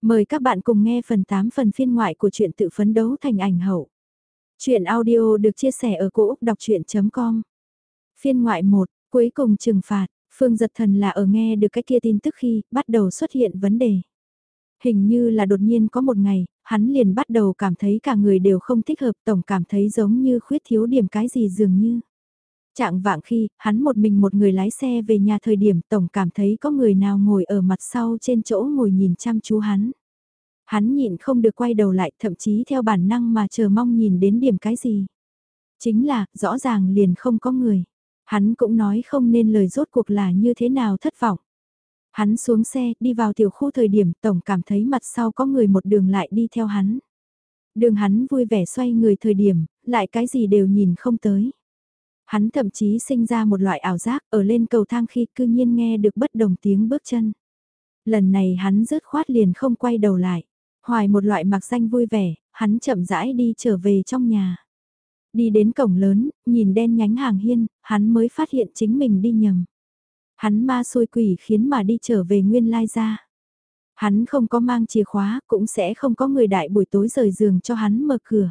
Mời các bạn cùng nghe phần 8 phần phiên ngoại của truyện tự phấn đấu thành ảnh hậu. Chuyện audio được chia sẻ ở cỗ đọc chuyện.com. Phiên ngoại 1, cuối cùng trừng phạt, Phương Giật Thần là ở nghe được cái kia tin tức khi bắt đầu xuất hiện vấn đề. Hình như là đột nhiên có một ngày, hắn liền bắt đầu cảm thấy cả người đều không thích hợp, tổng cảm thấy giống như khuyết thiếu điểm cái gì dường như. Trạng vạng khi, hắn một mình một người lái xe về nhà thời điểm tổng cảm thấy có người nào ngồi ở mặt sau trên chỗ ngồi nhìn chăm chú hắn. Hắn nhịn không được quay đầu lại, thậm chí theo bản năng mà chờ mong nhìn đến điểm cái gì. Chính là, rõ ràng liền không có người. Hắn cũng nói không nên lời rốt cuộc là như thế nào thất vọng. Hắn xuống xe, đi vào tiểu khu thời điểm tổng cảm thấy mặt sau có người một đường lại đi theo hắn. Đường hắn vui vẻ xoay người thời điểm, lại cái gì đều nhìn không tới. Hắn thậm chí sinh ra một loại ảo giác ở lên cầu thang khi cư nhiên nghe được bất đồng tiếng bước chân. Lần này hắn rớt khoát liền không quay đầu lại. Hoài một loại mặc danh vui vẻ, hắn chậm rãi đi trở về trong nhà. Đi đến cổng lớn, nhìn đen nhánh hàng hiên, hắn mới phát hiện chính mình đi nhầm. Hắn ma xôi quỷ khiến mà đi trở về nguyên lai ra. Hắn không có mang chìa khóa, cũng sẽ không có người đại buổi tối rời giường cho hắn mở cửa.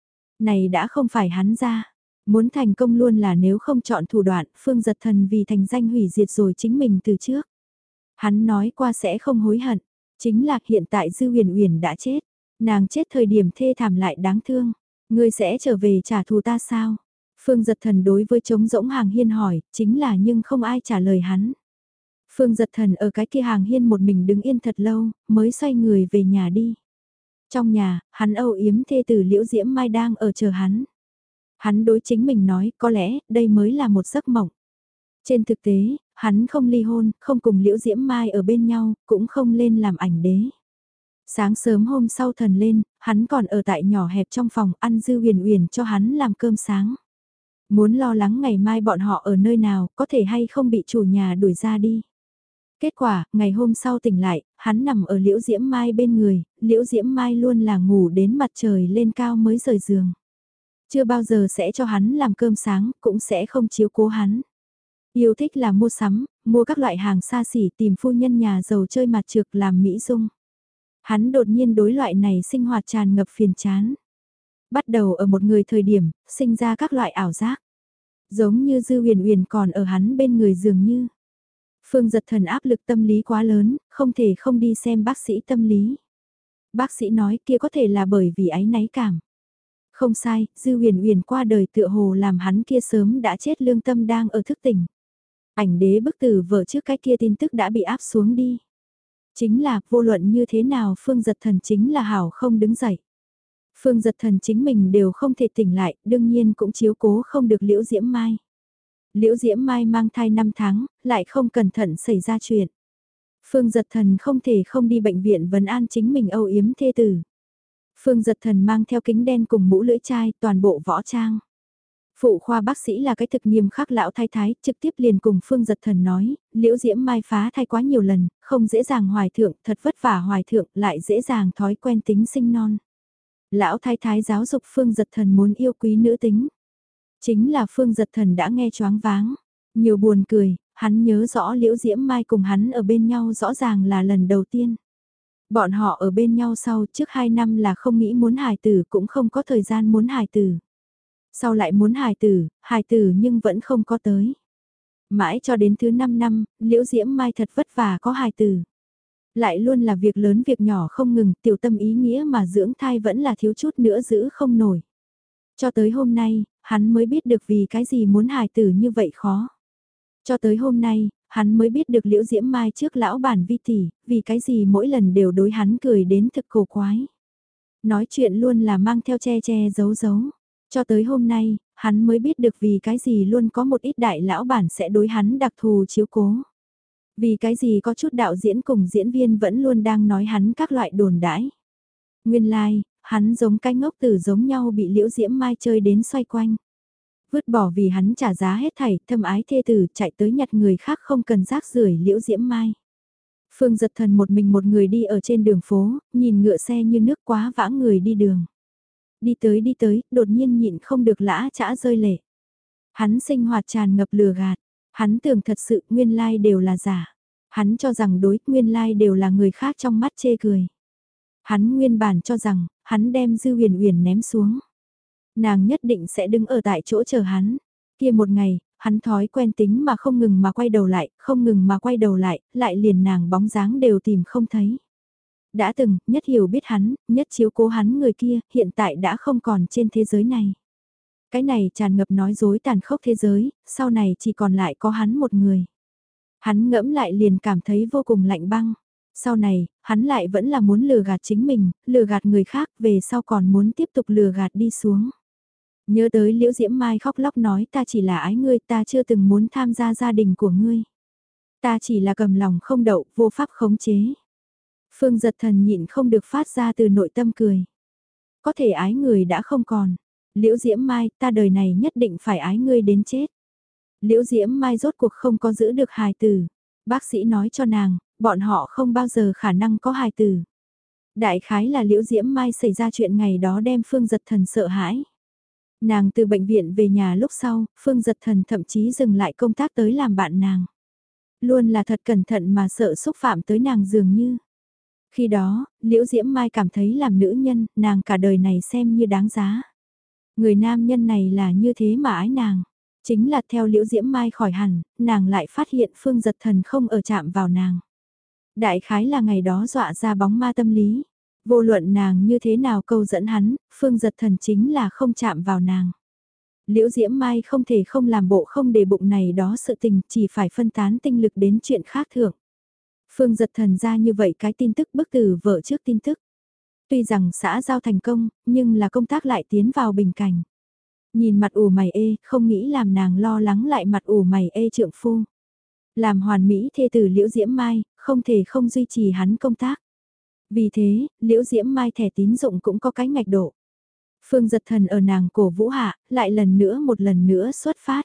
Này đã không phải hắn ra. Muốn thành công luôn là nếu không chọn thủ đoạn, Phương Giật Thần vì thành danh hủy diệt rồi chính mình từ trước. Hắn nói qua sẽ không hối hận, chính là hiện tại Dư Huyền Uyển đã chết, nàng chết thời điểm thê thảm lại đáng thương, ngươi sẽ trở về trả thù ta sao? Phương Giật Thần đối với trống rỗng hàng hiên hỏi, chính là nhưng không ai trả lời hắn. Phương Giật Thần ở cái kia hàng hiên một mình đứng yên thật lâu, mới xoay người về nhà đi. Trong nhà, hắn âu yếm thê tử Liễu Diễm Mai đang ở chờ hắn. Hắn đối chính mình nói, có lẽ, đây mới là một giấc mộng. Trên thực tế, hắn không ly hôn, không cùng Liễu Diễm Mai ở bên nhau, cũng không lên làm ảnh đế. Sáng sớm hôm sau thần lên, hắn còn ở tại nhỏ hẹp trong phòng ăn Dư Huyền Uyển cho hắn làm cơm sáng. Muốn lo lắng ngày mai bọn họ ở nơi nào, có thể hay không bị chủ nhà đuổi ra đi. Kết quả, ngày hôm sau tỉnh lại, hắn nằm ở Liễu Diễm Mai bên người, Liễu Diễm Mai luôn là ngủ đến mặt trời lên cao mới rời giường. Chưa bao giờ sẽ cho hắn làm cơm sáng, cũng sẽ không chiếu cố hắn. Yêu thích là mua sắm, mua các loại hàng xa xỉ tìm phu nhân nhà giàu chơi mặt trược làm mỹ dung. Hắn đột nhiên đối loại này sinh hoạt tràn ngập phiền chán. Bắt đầu ở một người thời điểm, sinh ra các loại ảo giác. Giống như Dư Huyền Uyển còn ở hắn bên người dường như. Phương Giật Thần áp lực tâm lý quá lớn, không thể không đi xem bác sĩ tâm lý. Bác sĩ nói kia có thể là bởi vì áy náy cảm. Không sai, Dư Huyền Uyển qua đời tựa hồ làm hắn kia sớm đã chết lương tâm đang ở thức tỉnh. Ảnh đế bức tử vợ trước cái kia tin tức đã bị áp xuống đi. Chính là, vô luận như thế nào Phương Giật Thần chính là hảo không đứng dậy. Phương Giật Thần chính mình đều không thể tỉnh lại, đương nhiên cũng chiếu cố không được Liễu Diễm Mai. Liễu Diễm Mai mang thai 5 tháng, lại không cẩn thận xảy ra chuyện. Phương Giật Thần không thể không đi bệnh viện vấn an chính mình âu yếm thê tử. Phương Giật Thần mang theo kính đen cùng mũ lưỡi chai toàn bộ võ trang. Phụ khoa bác sĩ là cái thực nghiêm khắc lão thái thái, trực tiếp liền cùng Phương Giật Thần nói, Liễu Diễm Mai phá thai quá nhiều lần, không dễ dàng hoài thượng, thật vất vả hoài thượng, lại dễ dàng thói quen tính sinh non. Lão thái thái giáo dục Phương Giật Thần muốn yêu quý nữ tính. Chính là Phương Giật Thần đã nghe choáng váng, nhiều buồn cười, hắn nhớ rõ Liễu Diễm Mai cùng hắn ở bên nhau rõ ràng là lần đầu tiên. Bọn họ ở bên nhau sau trước 2 năm là không nghĩ muốn hài tử cũng không có thời gian muốn hài tử. Sau lại muốn hài tử nhưng vẫn không có tới. Mãi cho đến thứ 5 năm, Liễu Diễm Mai thật vất vả có hài tử. Lại luôn là việc lớn việc nhỏ không ngừng, tiểu tâm ý nghĩa mà dưỡng thai vẫn là thiếu chút nữa giữ không nổi. Cho tới hôm nay, hắn mới biết được vì cái gì muốn hài tử như vậy khó. Cho tới hôm nay, hắn mới biết được Liễu Diễm Mai trước lão bản Vi tỷ, vì cái gì mỗi lần đều đối hắn cười đến thực cổ quái. Nói chuyện luôn là mang theo che che giấu giấu. Cho tới hôm nay, hắn mới biết được vì cái gì luôn có một ít đại lão bản sẽ đối hắn đặc thù chiếu cố. Vì cái gì có chút đạo diễn cùng diễn viên vẫn luôn đang nói hắn các loại đồn đãi. Nguyên lai, like, hắn giống cái ngốc tử giống nhau bị Liễu Diễm Mai chơi đến xoay quanh. Vứt bỏ vì hắn trả giá hết thảy, thâm ái thê tử chạy tới nhặt người khác không cần rác rưởi Liễu Diễm Mai. Phương Giật Thần một mình một người đi ở trên đường phố, nhìn ngựa xe như nước quá vãng người đi đường. Đi tới, đột nhiên nhịn không được lã chã rơi lệ. Hắn sinh hoạt tràn ngập lừa gạt, hắn tưởng thật sự nguyên lai đều là giả. Hắn cho rằng đối nguyên lai đều là người khác trong mắt chê cười. Hắn nguyên bản cho rằng, hắn đem Dư Huyền Huyền ném xuống. Nàng nhất định sẽ đứng ở tại chỗ chờ hắn. Kia một ngày, hắn thói quen tính mà không ngừng mà quay đầu lại, không ngừng mà quay đầu lại, lại liền nàng bóng dáng đều tìm không thấy. Đã từng, nhất hiểu biết hắn, nhất chiếu cố hắn người kia, hiện tại đã không còn trên thế giới này. Cái này tràn ngập nói dối tàn khốc thế giới, sau này chỉ còn lại có hắn một người. Hắn ngẫm lại liền cảm thấy vô cùng lạnh băng. Sau này, hắn lại vẫn là muốn lừa gạt chính mình, lừa gạt người khác, về sau còn muốn tiếp tục lừa gạt đi xuống. Nhớ tới Liễu Diễm Mai khóc lóc nói ta chỉ là ái ngươi, ta chưa từng muốn tham gia gia đình của ngươi. Ta chỉ là cầm lòng không đậu, vô pháp khống chế. Phương Giật Thần nhịn không được phát ra từ nội tâm cười. Có thể ái người đã không còn. Liễu Diễm Mai, ta đời này nhất định phải ái ngươi đến chết. Liễu Diễm Mai rốt cuộc không có giữ được hài tử. Bác sĩ nói cho nàng, bọn họ không bao giờ khả năng có hài tử. Đại khái là Liễu Diễm Mai xảy ra chuyện ngày đó đem Phương Giật Thần sợ hãi. Nàng từ bệnh viện về nhà lúc sau, Phương Giật Thần thậm chí dừng lại công tác tới làm bạn nàng. Luôn là thật cẩn thận mà sợ xúc phạm tới nàng dường như. Khi đó, Liễu Diễm Mai cảm thấy làm nữ nhân, nàng cả đời này xem như đáng giá. Người nam nhân này là như thế mà ái nàng. Chính là theo Liễu Diễm Mai khỏi hẳn, nàng lại phát hiện Phương Giật Thần không ở chạm vào nàng. Đại khái là ngày đó dọa ra bóng ma tâm lý. Vô luận nàng như thế nào câu dẫn hắn, Phương Giật Thần chính là không chạm vào nàng. Liễu Diễm Mai không thể không làm bộ không để bụng này đó sự tình, chỉ phải phân tán tinh lực đến chuyện khác thưởng. Phương Giật Thần ra như vậy cái tin tức bức tử vợ trước tin tức. Tuy rằng xã giao thành công, nhưng là công tác lại tiến vào bình cảnh. Nhìn mặt ủ mày ê, không nghĩ làm nàng lo lắng lại mặt ủ mày ê trượng phu. Làm hoàn mỹ thê tử Liễu Diễm Mai, không thể không duy trì hắn công tác. Vì thế, Liễu Diễm Mai thẻ tín dụng cũng có cái ngạch độ. Phương Giật Thần ở nàng cổ vũ hạ, lại một lần nữa xuất phát.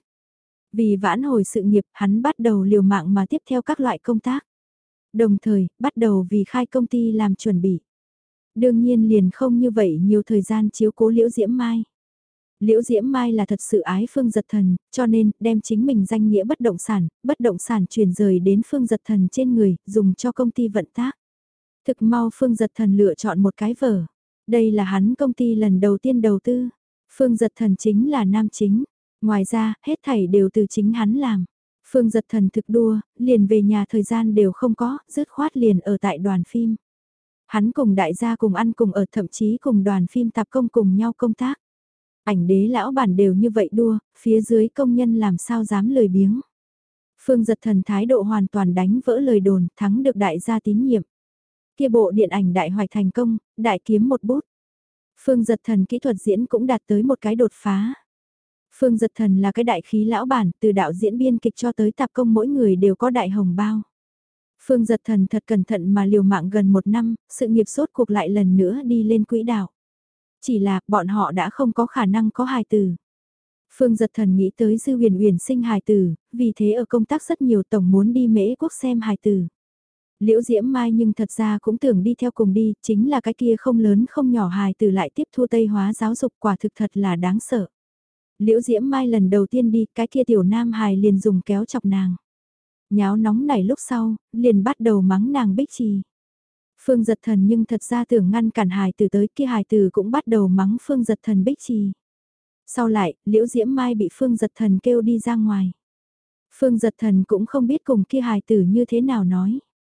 Vì vãn hồi sự nghiệp, hắn bắt đầu liều mạng mà tiếp theo các loại công tác. Đồng thời, bắt đầu vì khai công ty làm chuẩn bị. Đương nhiên liền không như vậy nhiều thời gian chiếu cố Liễu Diễm Mai. Liễu Diễm Mai là thật sự ái Phương Giật Thần, cho nên đem chính mình danh nghĩa bất động sản chuyển rời đến Phương Giật Thần trên người, dùng cho công ty vận tác. Thực mau Phương Giật Thần lựa chọn một cái vở. Đây là hắn công ty lần đầu tiên đầu tư. Phương Giật Thần chính là nam chính. Ngoài ra, hết thảy đều từ chính hắn làm. Phương Giật Thần thực đua, liền về nhà thời gian đều không có, dứt khoát liền ở tại đoàn phim. Hắn cùng đại gia cùng ăn cùng ở, thậm chí cùng đoàn phim tạp công cùng nhau công tác. Ảnh đế lão bản đều như vậy đua, phía dưới công nhân làm sao dám lười biếng. Phương Giật Thần thái độ hoàn toàn đánh vỡ lời đồn, thắng được đại gia tín nhiệm. Kia bộ điện ảnh đại hoạch thành công, đại kiếm một bút. Phương Giật Thần kỹ thuật diễn cũng đạt tới một cái đột phá. Phương Giật Thần là cái đại khí lão bản, từ đạo diễn biên kịch cho tới tạp công mỗi người đều có đại hồng bao. Phương Giật Thần thật cẩn thận mà liều mạng gần một năm, sự nghiệp sốt cuộc lại lần nữa đi lên quỹ đạo. Chỉ là bọn họ đã không có khả năng có hài tử. Phương Giật Thần nghĩ tới Dư Huyền Huyền sinh hài tử, vì thế ở công tác rất nhiều tổng muốn đi Mễ Quốc xem hài tử. Liễu Diễm Mai nhưng thật ra cũng tưởng đi theo cùng đi, chính là cái kia không lớn không nhỏ hài tử lại tiếp thu Tây hóa giáo dục, quả thực thật là đáng sợ. Liễu Diễm Mai lần đầu tiên đi, cái kia tiểu nam hài liền dùng kéo chọc nàng. Nháo nóng này lúc sau, liền bắt đầu mắng nàng Bích Trì. Phương Giật Thần nhưng thật ra tưởng ngăn cản hài tử tới, kia hài tử cũng bắt đầu mắng Phương Giật Thần Bích Trì. Sau lại, Liễu Diễm Mai bị Phương Giật Thần kêu đi ra ngoài. Phương Giật Thần cũng không biết cùng kia hài tử như thế nào nói.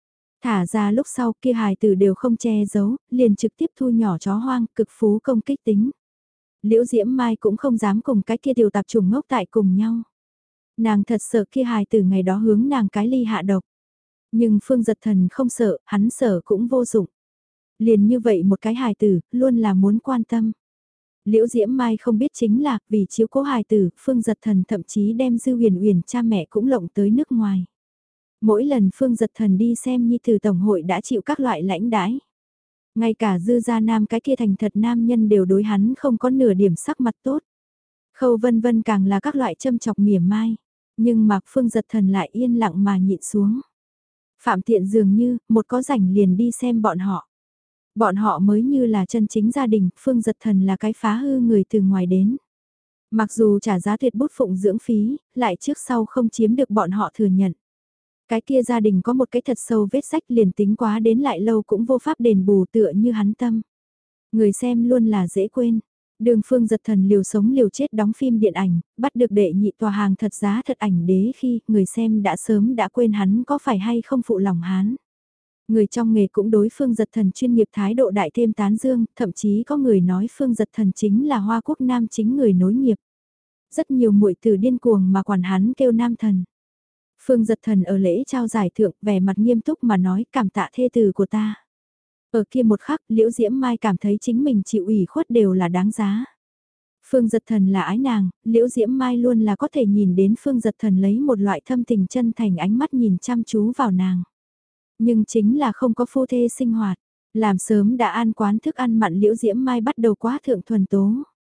Thả ra lúc sau kia hài tử đều không che giấu, liền trực tiếp thu nhỏ chó hoang, cực phú công kích tính. Liễu Diễm Mai cũng không dám cùng cái kia tiểu tạp chủng ngốc tại cùng nhau. Nàng thật sợ kia hài tử ngày đó hướng nàng cái ly hạ độc. Nhưng Phương Giật Thần không sợ, hắn sợ cũng vô dụng. Liền như vậy một cái hài tử, luôn là muốn quan tâm. Liễu Diễm Mai không biết chính là, vì chiếu cố hài tử, Phương Giật Thần thậm chí đem Dư Huyền Huyền cha mẹ cũng lộng tới nước ngoài. Mỗi lần Phương Giật Thần đi xem Nhi Tử Tổng hội đã chịu các loại lãnh đãi. Ngay cả Dư Gia Nam cái kia thành thật nam nhân đều đối hắn không có nửa điểm sắc mặt tốt. Khâu Vân Vân càng là các loại châm chọc mỉa mai. Nhưng mà Phương Giật Thần lại yên lặng mà nhịn xuống. Phạm Tiện dường như, một có rảnh liền đi xem bọn họ. Bọn họ mới như là chân chính gia đình, Phương Giật Thần là cái phá hư người từ ngoài đến. Mặc dù trả giá tuyệt bút phụng dưỡng phí, lại trước sau không chiếm được bọn họ thừa nhận. Cái kia gia đình có một cái thật sâu vết rách liền tính quá đến lại lâu cũng vô pháp đền bù tựa như hắn tâm. Người xem luôn là dễ quên. Đường Phương Giật Thần liều sống liều chết đóng phim điện ảnh, bắt được đệ nhị tòa hàng thật giá thật ảnh đế khi người xem đã sớm đã quên hắn có phải hay không phụ lòng hắn. Người trong nghề cũng đối Phương Giật Thần chuyên nghiệp thái độ đại thêm tán dương, thậm chí có người nói Phương Giật Thần chính là Hoa Quốc Nam chính người nối nghiệp. Rất nhiều muội tử điên cuồng mà quản hắn kêu nam thần. Phương Giật Thần ở lễ trao giải thượng vẻ mặt nghiêm túc mà nói cảm tạ thê tử của ta. Ở kia một khắc Liễu Diễm Mai cảm thấy chính mình chịu ủy khuất đều là đáng giá. Phương Giật Thần là ái nàng, Liễu Diễm Mai luôn là có thể nhìn đến Phương Giật Thần lấy một loại thâm tình chân thành ánh mắt nhìn chăm chú vào nàng. Nhưng chính là không có phu thê sinh hoạt, làm sớm đã an quán thức ăn mặn Liễu Diễm Mai bắt đầu quá thượng thuần tố.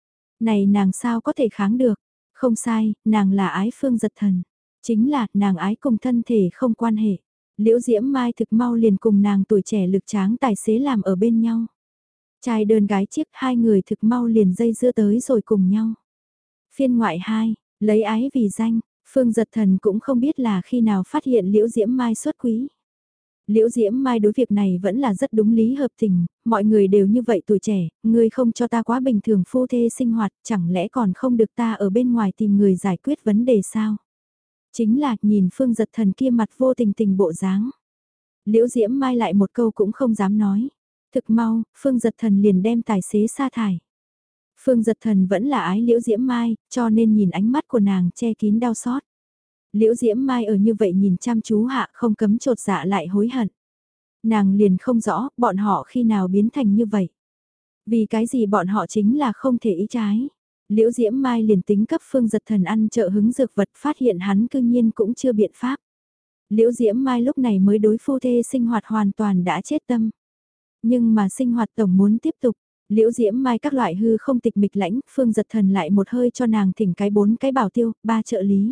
Này nàng sao có thể kháng được, không sai, nàng là ái Phương Giật Thần, chính là nàng ái cùng thân thể không quan hệ. Liễu Diễm Mai thực mau liền cùng nàng tuổi trẻ lực tráng tài xế làm ở bên nhau. Trai đơn gái chiếc hai người thực mau liền dây dưa tới rồi cùng nhau. Phiên ngoại 2, lấy ái vì danh, Phương Giật Thần cũng không biết là khi nào phát hiện Liễu Diễm Mai xuất quý. Liễu Diễm Mai đối việc này vẫn là rất đúng lý hợp tình, mọi người đều như vậy tuổi trẻ, ngươi không cho ta quá bình thường phu thê sinh hoạt, chẳng lẽ còn không được ta ở bên ngoài tìm người giải quyết vấn đề sao? Chính là nhìn Phương Giật Thần kia mặt vô tình tình bộ dáng. Liễu Diễm Mai lại một câu cũng không dám nói. Thực mau, Phương Giật Thần liền đem tài xế sa thải. Phương Giật Thần vẫn là ái Liễu Diễm Mai, cho nên nhìn ánh mắt của nàng che kín đau xót. Liễu Diễm Mai ở như vậy nhìn chăm chú hạ không cấm trột dạ lại hối hận. Nàng liền không rõ bọn họ khi nào biến thành như vậy. Vì cái gì bọn họ chính là không thể ý trái. Liễu Diễm Mai liền tính cấp Phương Giật Thần ăn trợ hứng dược vật phát hiện hắn cư nhiên cũng chưa biện pháp. Liễu Diễm Mai lúc này mới đối phu thê sinh hoạt hoàn toàn đã chết tâm. Nhưng mà sinh hoạt tổng muốn tiếp tục. Liễu Diễm Mai các loại hư không tịch mịch lãnh, Phương Giật Thần lại một hơi cho nàng thỉnh cái 4 cái bảo tiêu, 3 trợ lý.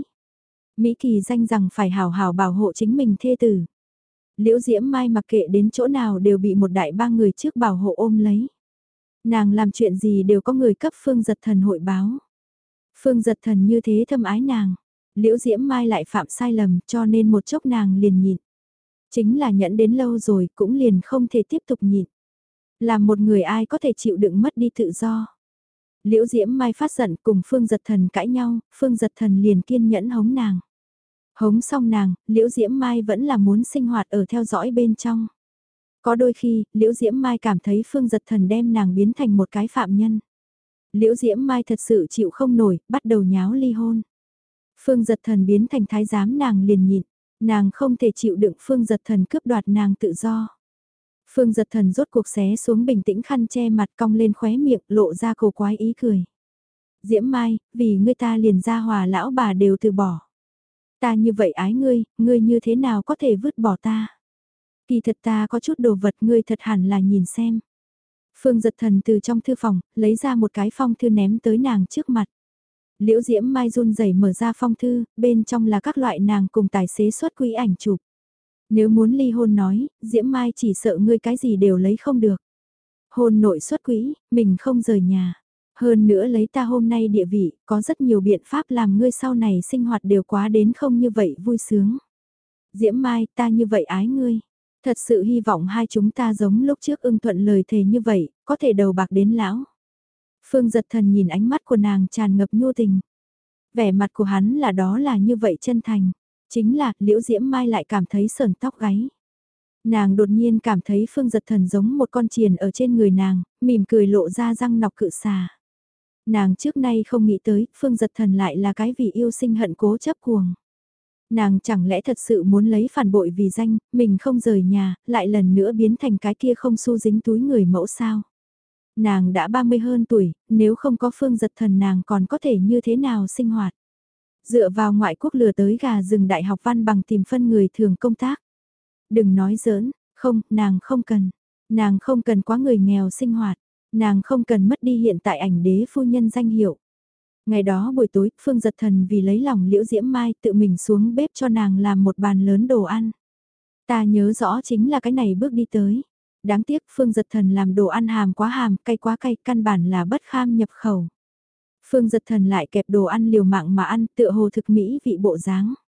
Mỹ Kỳ danh rằng phải hào hào bảo hộ chính mình thê tử. Liễu Diễm Mai mặc kệ đến chỗ nào đều bị một đại ba người trước bảo hộ ôm lấy. Nàng làm chuyện gì đều có người cấp Phương Giật Thần hội báo. Phương Giật Thần như thế thâm ái nàng. Liễu Diễm Mai lại phạm sai lầm cho nên một chốc nàng liền nhịn. Chính là nhẫn đến lâu rồi cũng liền không thể tiếp tục nhịn. Làm một người ai có thể chịu đựng mất đi tự do. Liễu Diễm Mai phát giận cùng Phương Giật Thần cãi nhau, Phương Giật Thần liền kiên nhẫn hống nàng. Hống xong nàng, Liễu Diễm Mai vẫn là muốn sinh hoạt ở theo dõi bên trong. Có đôi khi, Liễu Diễm Mai cảm thấy Phương Giật Thần đem nàng biến thành một cái phạm nhân. Liễu Diễm Mai thật sự chịu không nổi, bắt đầu nháo ly hôn. Phương Giật Thần biến thành thái giám nàng liền nhịn, nàng không thể chịu đựng Phương Giật Thần cướp đoạt nàng tự do. Phương Giật Thần rốt cuộc xé xuống bình tĩnh khăn che mặt cong lên khóe miệng lộ ra cổ quái ý cười. Diễm Mai, vì ngươi ta liền ra hòa lão bà đều từ bỏ. Ta như vậy ái ngươi, ngươi như thế nào có thể vứt bỏ ta? Kỳ thật ta có chút đồ vật ngươi thật hẳn là nhìn xem. Phương Giật Thần từ trong thư phòng, lấy ra một cái phong thư ném tới nàng trước mặt. Liễu Diễm Mai run rẩy mở ra phong thư, bên trong là các loại nàng cùng tài xế xuất quỹ ảnh chụp. Nếu muốn ly hôn nói, Diễm Mai chỉ sợ ngươi cái gì đều lấy không được. Hôn nội xuất quỹ, mình không rời nhà. Hơn nữa lấy ta hôm nay địa vị, có rất nhiều biện pháp làm ngươi sau này sinh hoạt đều quá đến không như vậy vui sướng. Diễm Mai, ta như vậy ái ngươi. Thật sự hy vọng hai chúng ta giống lúc trước ưng thuận lời thề như vậy, có thể đầu bạc đến lão. Phương Giật Thần nhìn ánh mắt của nàng tràn ngập nhu tình. Vẻ mặt của hắn là đó là như vậy chân thành. Chính là, Liễu Diễm Mai lại cảm thấy sờn tóc gáy. Nàng đột nhiên cảm thấy Phương Giật Thần giống một con triền ở trên người nàng, mỉm cười lộ ra răng nọc cự xà. Nàng trước nay không nghĩ tới, Phương Giật Thần lại là cái vì yêu sinh hận cố chấp cuồng. Nàng chẳng lẽ thật sự muốn lấy phản bội vì danh, mình không rời nhà, lại lần nữa biến thành cái kia không xu dính túi người mẫu sao. Nàng đã 30 hơn tuổi, nếu không có Phương Giật Thần nàng còn có thể như thế nào sinh hoạt. Dựa vào ngoại quốc lừa tới gà rừng đại học văn bằng tìm phân người thường công tác. Đừng nói giỡn, không, nàng không cần. Nàng không cần quá người nghèo sinh hoạt. Nàng không cần mất đi hiện tại ảnh đế phu nhân danh hiệu. Ngày đó buổi tối, Phương Giật Thần vì lấy lòng Liễu Diễm Mai tự mình xuống bếp cho nàng làm một bàn lớn đồ ăn. Ta nhớ rõ chính là cái này bước đi tới. Đáng tiếc Phương Giật Thần làm đồ ăn hàm, quá cay, căn bản là bất kham nhập khẩu. Phương Giật Thần lại kẹp đồ ăn liều mạng mà ăn tựa hồ thực mỹ vị bộ dáng.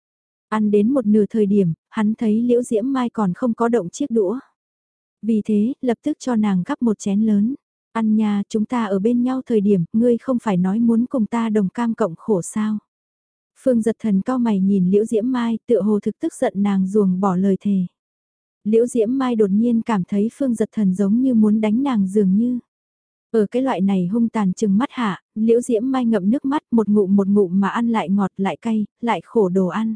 Ăn đến một nửa thời điểm, hắn thấy Liễu Diễm Mai còn không có động chiếc đũa. Vì thế, lập tức cho nàng gắp một chén lớn. Ăn nha, chúng ta ở bên nhau thời điểm, ngươi không phải nói muốn cùng ta đồng cam cộng khổ sao. Phương Giật Thần cao mày nhìn Liễu Diễm Mai, tựa hồ thực tức giận nàng ruồng bỏ lời thề. Liễu Diễm Mai đột nhiên cảm thấy Phương Giật Thần giống như muốn đánh nàng dường như. Ở cái loại này hung tàn chừng mắt hạ, Liễu Diễm Mai ngậm nước mắt một ngụm mà ăn lại ngọt lại cay, lại khổ đồ ăn.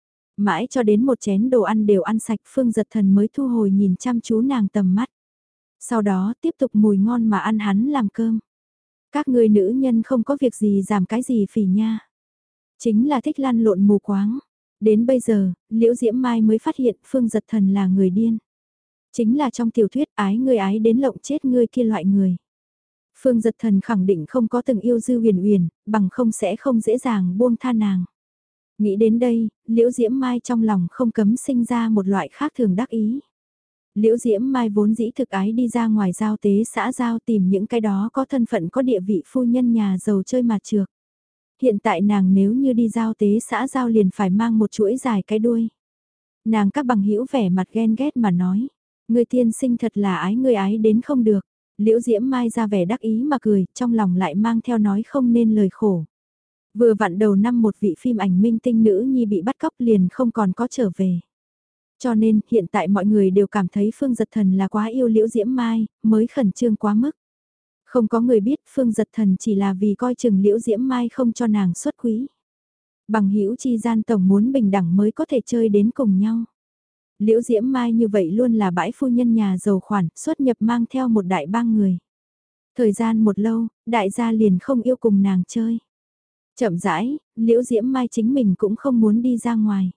Mãi cho đến một chén đồ ăn đều ăn sạch Phương Giật Thần mới thu hồi nhìn chăm chú nàng tầm mắt. Sau đó tiếp tục mùi ngon mà ăn hắn làm cơm. Các người nữ nhân không có việc gì giảm cái gì phỉ nha. Chính là thích lăn lộn mù quáng. Đến bây giờ, Liễu Diễm Mai mới phát hiện Phương Giật Thần là người điên. Chính là trong tiểu thuyết ái người ái đến lộng chết ngươi kia loại người. Phương Giật Thần khẳng định không có từng yêu Dư Huyền Huyền, bằng không sẽ không dễ dàng buông tha nàng. Nghĩ đến đây, Liễu Diễm Mai trong lòng không cấm sinh ra một loại khác thường đắc ý. Liễu Diễm Mai vốn dĩ thực ái đi ra ngoài giao tế xã giao tìm những cái đó có thân phận có địa vị phu nhân nhà giàu chơi mặt trược. Hiện tại nàng nếu như đi giao tế xã giao liền phải mang một chuỗi dài cái đuôi. Nàng các bằng hữu vẻ mặt ghen ghét mà nói, người tiên sinh thật là ái người ái đến không được. Liễu Diễm Mai ra vẻ đắc ý mà cười, trong lòng lại mang theo nói không nên lời khổ. Vừa vặn đầu năm một vị phim ảnh minh tinh nữ nhi bị bắt cóc liền không còn có trở về. Cho nên, hiện tại mọi người đều cảm thấy Phương Giật Thần là quá yêu Liễu Diễm Mai, mới khẩn trương quá mức. Không có người biết Phương Giật Thần chỉ là vì coi chừng Liễu Diễm Mai không cho nàng xuất quý. Bằng hữu chi gian tổng muốn bình đẳng mới có thể chơi đến cùng nhau. Liễu Diễm Mai như vậy luôn là bãi phu nhân nhà giàu khoản, xuất nhập mang theo một đại bang người. Thời gian một lâu, đại gia liền không yêu cùng nàng chơi. Chậm rãi, Liễu Diễm Mai chính mình cũng không muốn đi ra ngoài.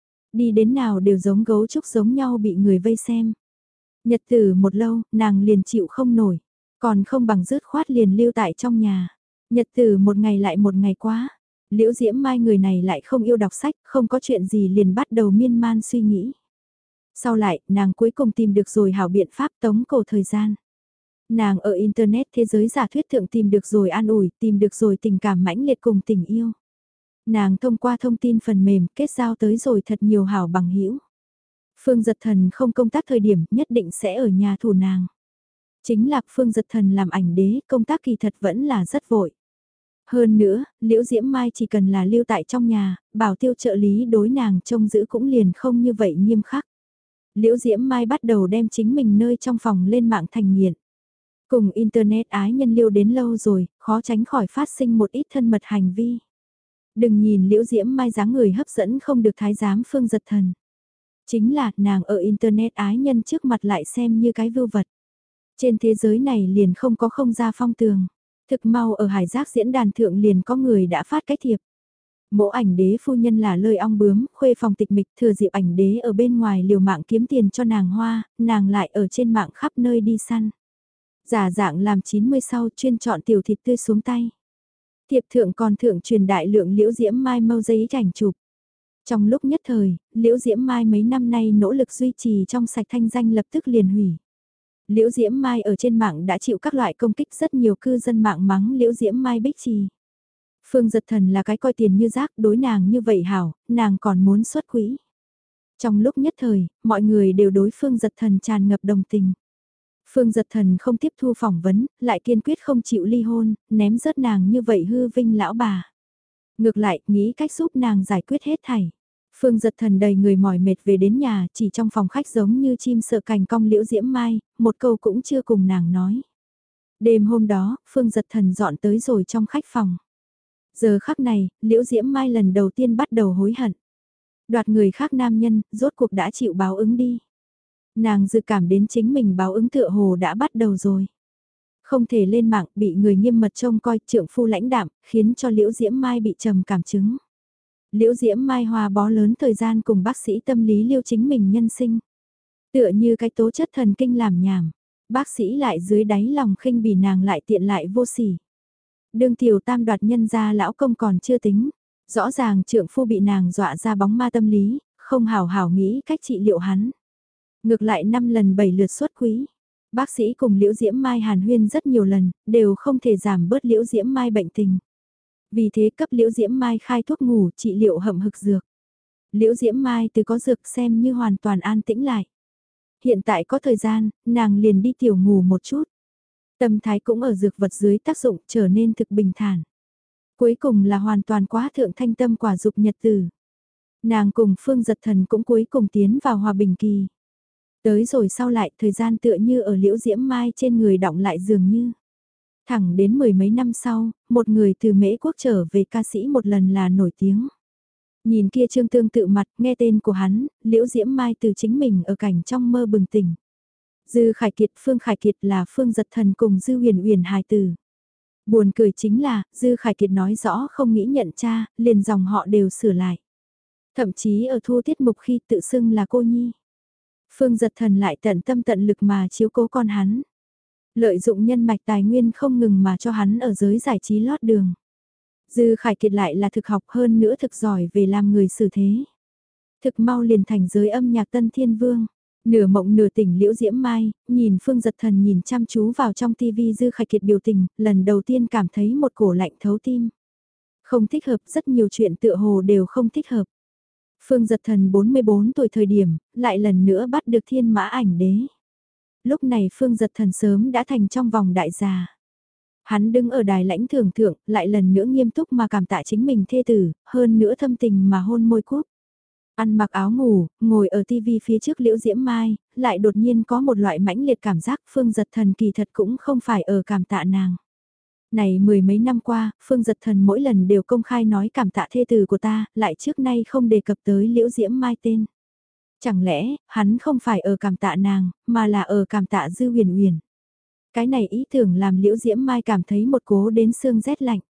Đi đến nào đều giống gấu trúc giống nhau bị người vây xem. Nhật tử một lâu, nàng liền chịu không nổi. Còn không bằng rứt khoát liền lưu tại trong nhà. Nhật tử một ngày lại một ngày quá. Liễu Diễm Mai người này lại không yêu đọc sách, không có chuyện gì liền bắt đầu miên man suy nghĩ. Sau lại, nàng cuối cùng tìm được rồi hảo biện pháp tống cổ thời gian. Nàng ở Internet thế giới giả thuyết thượng tìm được rồi an ủi, tìm được rồi tình cảm mãnh liệt cùng tình yêu. Nàng thông qua thông tin phần mềm kết giao tới rồi thật nhiều hảo bằng hữu. Phương Giật Thần không công tác thời điểm nhất định sẽ ở nhà thủ nàng. Chính là Phương Giật Thần làm ảnh đế, công tác kỳ thật vẫn là rất vội. Hơn nữa, Liễu Diễm Mai chỉ cần là lưu tại trong nhà, bảo tiêu trợ lý đối nàng trông giữ cũng liền không như vậy nghiêm khắc. Liễu Diễm Mai bắt đầu đem chính mình nơi trong phòng lên mạng thành nghiện. Cùng Internet ái nhân liêu đến lâu rồi, khó tránh khỏi phát sinh một ít thân mật hành vi. Đừng nhìn Liễu Diễm Mai dáng người hấp dẫn không được thái giám Phương Giật Thần. Chính là nàng ở Internet ái nhân trước mặt lại xem như cái vưu vật. Trên thế giới này liền không có không ra phong tường. Thực mau ở hải giác diễn đàn thượng liền có người đã phát cái thiệp. Mỗ ảnh đế phu nhân là lời ong bướm, khuê phòng tịch mịch thừa dịp ảnh đế ở bên ngoài liều mạng kiếm tiền cho nàng hoa, nàng lại ở trên mạng khắp nơi đi săn. Giả dạng làm 90 sau chuyên chọn tiểu thịt tươi xuống tay. Thiệp thượng còn thượng truyền đại lượng Liễu Diễm Mai mâu giấy ảnh chụp. Trong lúc nhất thời, Liễu Diễm Mai mấy năm nay nỗ lực duy trì trong sạch thanh danh lập tức liền hủy. Liễu Diễm Mai ở trên mạng đã chịu các loại công kích rất nhiều cư dân mạng mắng Liễu Diễm Mai bích trì. Phương Giật Thần là cái coi tiền như rác đối nàng như vậy hảo, nàng còn muốn xuất quỹ. Trong lúc nhất thời, mọi người đều đối Phương Giật Thần tràn ngập đồng tình. Phương Giật Thần không tiếp thu phỏng vấn, lại kiên quyết không chịu ly hôn, ném rớt nàng như vậy hư vinh lão bà. Ngược lại, nghĩ cách giúp nàng giải quyết hết thảy. Phương Giật Thần đầy người mỏi mệt về đến nhà, chỉ trong phòng khách giống như chim sợ cành cong Liễu Diễm Mai, một câu cũng chưa cùng nàng nói. Đêm hôm đó, Phương Giật Thần dọn tới rồi trong khách phòng. Giờ khắc này, Liễu Diễm Mai lần đầu tiên bắt đầu hối hận. Đoạt người khác nam nhân, rốt cuộc đã chịu báo ứng đi. Nàng dự cảm đến chính mình báo ứng tựa hồ đã bắt đầu rồi. Không thể lên mạng bị người nghiêm mật trông coi trượng phu lãnh đạm, khiến cho Liễu Diễm Mai bị trầm cảm chứng. Liễu Diễm Mai hòa bó lớn thời gian cùng bác sĩ tâm lý liêu chính mình nhân sinh. Tựa như cái tố chất thần kinh làm nhảm, bác sĩ lại dưới đáy lòng khinh bỉ nàng lại tiện lại vô sỉ. Đương tiểu tam đoạt nhân gia lão công còn chưa tính, rõ ràng trượng phu bị nàng dọa ra bóng ma tâm lý, không hào hào nghĩ cách trị liệu hắn. Ngược lại 5 lần 7 lượt xuất quý. Bác sĩ cùng Liễu Diễm Mai hàn huyên rất nhiều lần, đều không thể giảm bớt Liễu Diễm Mai bệnh tình. Vì thế cấp Liễu Diễm Mai khai thuốc ngủ trị liệu hậm hực dược. Liễu Diễm Mai từ có dược xem như hoàn toàn an tĩnh lại. Hiện tại có thời gian, nàng liền đi tiểu ngủ một chút. Tâm thái cũng ở dược vật dưới tác dụng trở nên thực bình thản. Cuối cùng là hoàn toàn quá thượng thanh tâm quả dục nhật tử. Nàng cùng Phương Giật Thần cũng cuối cùng tiến vào hòa bình kỳ. Tới rồi sau lại thời gian tựa như ở Liễu Diễm Mai trên người đọng lại dường như. Thẳng đến mười mấy năm sau, một người từ Mễ Quốc trở về ca sĩ một lần là nổi tiếng. Nhìn kia Trương Tương tự mặt, nghe tên của hắn, Liễu Diễm Mai từ chính mình ở cảnh trong mơ bừng tỉnh. Dư Khải Kiệt, Phương Khải Kiệt là Phương Giật Thần cùng Dư Huyền Huyền hài tử. Buồn cười chính là, Dư Khải Kiệt nói rõ không nghĩ nhận cha, liền dòng họ đều sửa lại. Thậm chí ở thu tiết mục khi tự xưng là cô nhi. Phương Giật Thần lại tận tâm tận lực mà chiếu cố con hắn. Lợi dụng nhân mạch tài nguyên không ngừng mà cho hắn ở giới giải trí lót đường. Dư Khải Kiệt lại là thực học hơn nữa thực giỏi về làm người xử thế. Thực mau liền thành giới âm nhạc Tân Thiên Vương. Nửa mộng nửa tỉnh Liễu Diễm Mai, nhìn Phương Giật Thần nhìn chăm chú vào trong tivi Dư Khải Kiệt biểu tình, lần đầu tiên cảm thấy một cổ lạnh thấu tim. Không thích hợp, rất nhiều chuyện tựa hồ đều không thích hợp. Phương Giật Thần 44 tuổi thời điểm, lại lần nữa bắt được Thiên Mã Ảnh Đế. Lúc này Phương Giật Thần sớm đã thành trong vòng đại gia. Hắn đứng ở đài lãnh thưởng thượng, lại lần nữa nghiêm túc mà cảm tạ chính mình thê tử, hơn nữa thâm tình mà hôn môi cúp. Ăn mặc áo ngủ, ngồi ở tivi phía trước Liễu Diễm Mai, lại đột nhiên có một loại mãnh liệt cảm giác Phương Giật Thần kỳ thật cũng không phải ở cảm tạ nàng. Này mười mấy năm qua, Phương Giật Thần mỗi lần đều công khai nói cảm tạ thê tử của ta, lại trước nay không đề cập tới Liễu Diễm Mai tên. Chẳng lẽ, hắn không phải ở cảm tạ nàng, mà là ở cảm tạ Dư Huyền Huyền. Cái này ý tưởng làm Liễu Diễm Mai cảm thấy một cố đến xương rét lạnh.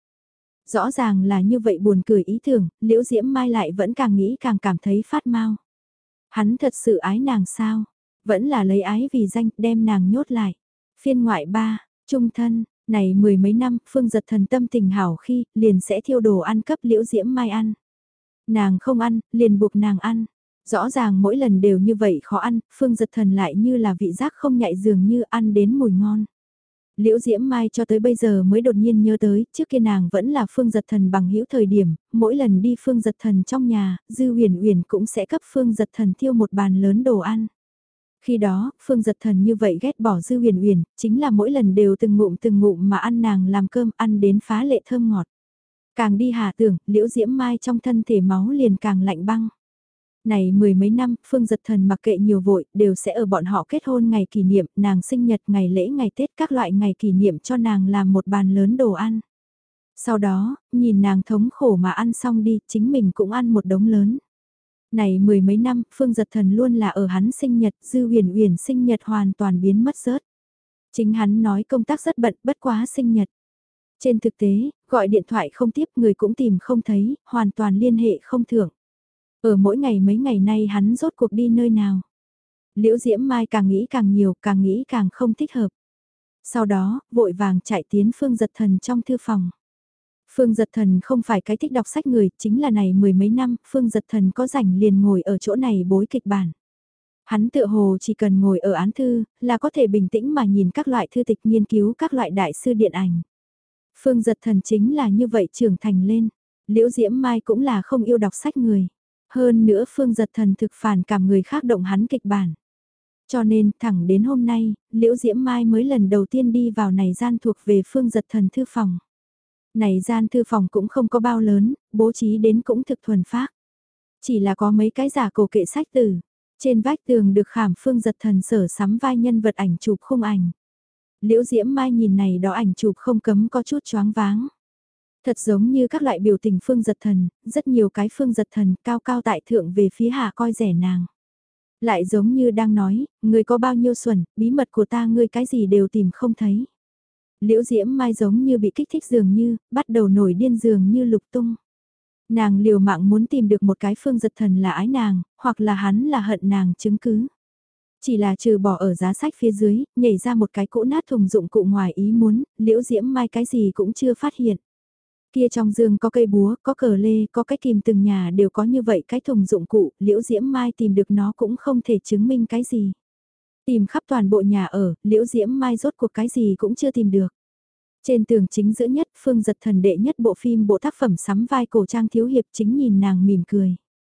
Rõ ràng là như vậy buồn cười ý tưởng, Liễu Diễm Mai lại vẫn càng nghĩ càng cảm thấy phát mau. Hắn thật sự ái nàng sao? Vẫn là lấy ái vì danh, đem nàng nhốt lại. Phiên ngoại 3, trung thân, này mười mấy năm, Phương Giật Thần tâm tình hảo khi, liền sẽ thiêu đồ ăn cấp Liễu Diễm Mai ăn. Nàng không ăn, liền buộc nàng ăn. Rõ ràng mỗi lần đều như vậy khó ăn, Phương Giật Thần lại như là vị giác không nhạy dường như ăn đến mùi ngon. Liễu Diễm Mai cho tới bây giờ mới đột nhiên nhớ tới, trước kia nàng vẫn là Phương Giật Thần bằng hữu thời điểm, mỗi lần đi Phương Giật Thần trong nhà, Dư Huyền Huyền cũng sẽ cấp Phương Giật Thần thiêu một bàn lớn đồ ăn. Khi đó, Phương Giật Thần như vậy ghét bỏ Dư Huyền Huyền, chính là mỗi lần đều từng ngụm mà ăn nàng làm cơm ăn đến phá lệ thơm ngọt. Càng đi hà tưởng, Liễu Diễm Mai trong thân thể máu liền càng lạnh băng. Này mười mấy năm, Phương Giật Thần mặc kệ nhiều vội, đều sẽ ở bọn họ kết hôn ngày kỷ niệm, nàng sinh nhật, ngày lễ, ngày Tết các loại ngày kỷ niệm cho nàng làm một bàn lớn đồ ăn. Sau đó, nhìn nàng thống khổ mà ăn xong đi, chính mình cũng ăn một đống lớn. Này mười mấy năm, Phương Giật Thần luôn là ở hắn sinh nhật, Dư Huyền Huyền sinh nhật hoàn toàn biến mất rớt. Chính hắn nói công tác rất bận, bất quá sinh nhật. Trên thực tế, gọi điện thoại không tiếp, người cũng tìm không thấy, hoàn toàn liên hệ không thưởng. Ở mỗi ngày mấy ngày nay hắn rốt cuộc đi nơi nào. Liễu Diễm Mai càng nghĩ càng nhiều, càng nghĩ càng không thích hợp. Sau đó, vội vàng chạy tiến Phương Giật Thần trong thư phòng. Phương Giật Thần không phải cái thích đọc sách người, chính là này mười mấy năm, Phương Giật Thần có rảnh liền ngồi ở chỗ này bối kịch bản. Hắn tựa hồ chỉ cần ngồi ở án thư, là có thể bình tĩnh mà nhìn các loại thư tịch nghiên cứu các loại đại sư điện ảnh. Phương Giật Thần chính là như vậy trưởng thành lên. Liễu Diễm Mai cũng là không yêu đọc sách người. Hơn nữa Phương Giật Thần thực phản cảm người khác động hắn kịch bản. Cho nên, thẳng đến hôm nay, Liễu Diễm Mai mới lần đầu tiên đi vào này gian thuộc về Phương Giật Thần thư phòng. Này gian thư phòng cũng không có bao lớn, bố trí đến cũng thực thuần phác. Chỉ là có mấy cái giả cổ kệ sách từ. Trên vách tường được khảm Phương Giật Thần sở sắm vai nhân vật ảnh chụp khung ảnh. Liễu Diễm Mai nhìn này đó ảnh chụp không cấm có chút choáng váng. Thật giống như các loại biểu tình Phương Giật Thần, rất nhiều cái Phương Giật Thần cao cao tại thượng về phía hạ coi rẻ nàng. Lại giống như đang nói, ngươi có bao nhiêu xuẩn, bí mật của ta ngươi cái gì đều tìm không thấy. Liễu Diễm Mai giống như bị kích thích dường như, bắt đầu nổi điên dường như lục tung. Nàng liều mạng muốn tìm được một cái Phương Giật Thần là ái nàng, hoặc là hắn là hận nàng chứng cứ. Chỉ là trừ bỏ ở giá sách phía dưới, nhảy ra một cái cỗ nát thùng dụng cụ ngoài ý muốn, Liễu Diễm Mai cái gì cũng chưa phát hiện. Kia trong giường có cây búa, có cờ lê, có cái kìm từng nhà đều có như vậy cái thùng dụng cụ, Liễu Diễm Mai tìm được nó cũng không thể chứng minh cái gì. Tìm khắp toàn bộ nhà ở, Liễu Diễm Mai rốt cuộc cái gì cũng chưa tìm được. Trên tường chính giữa nhất, Phương Giật Thần đệ nhất bộ phim bộ tác phẩm sắm vai cổ trang thiếu hiệp chính nhìn nàng mỉm cười.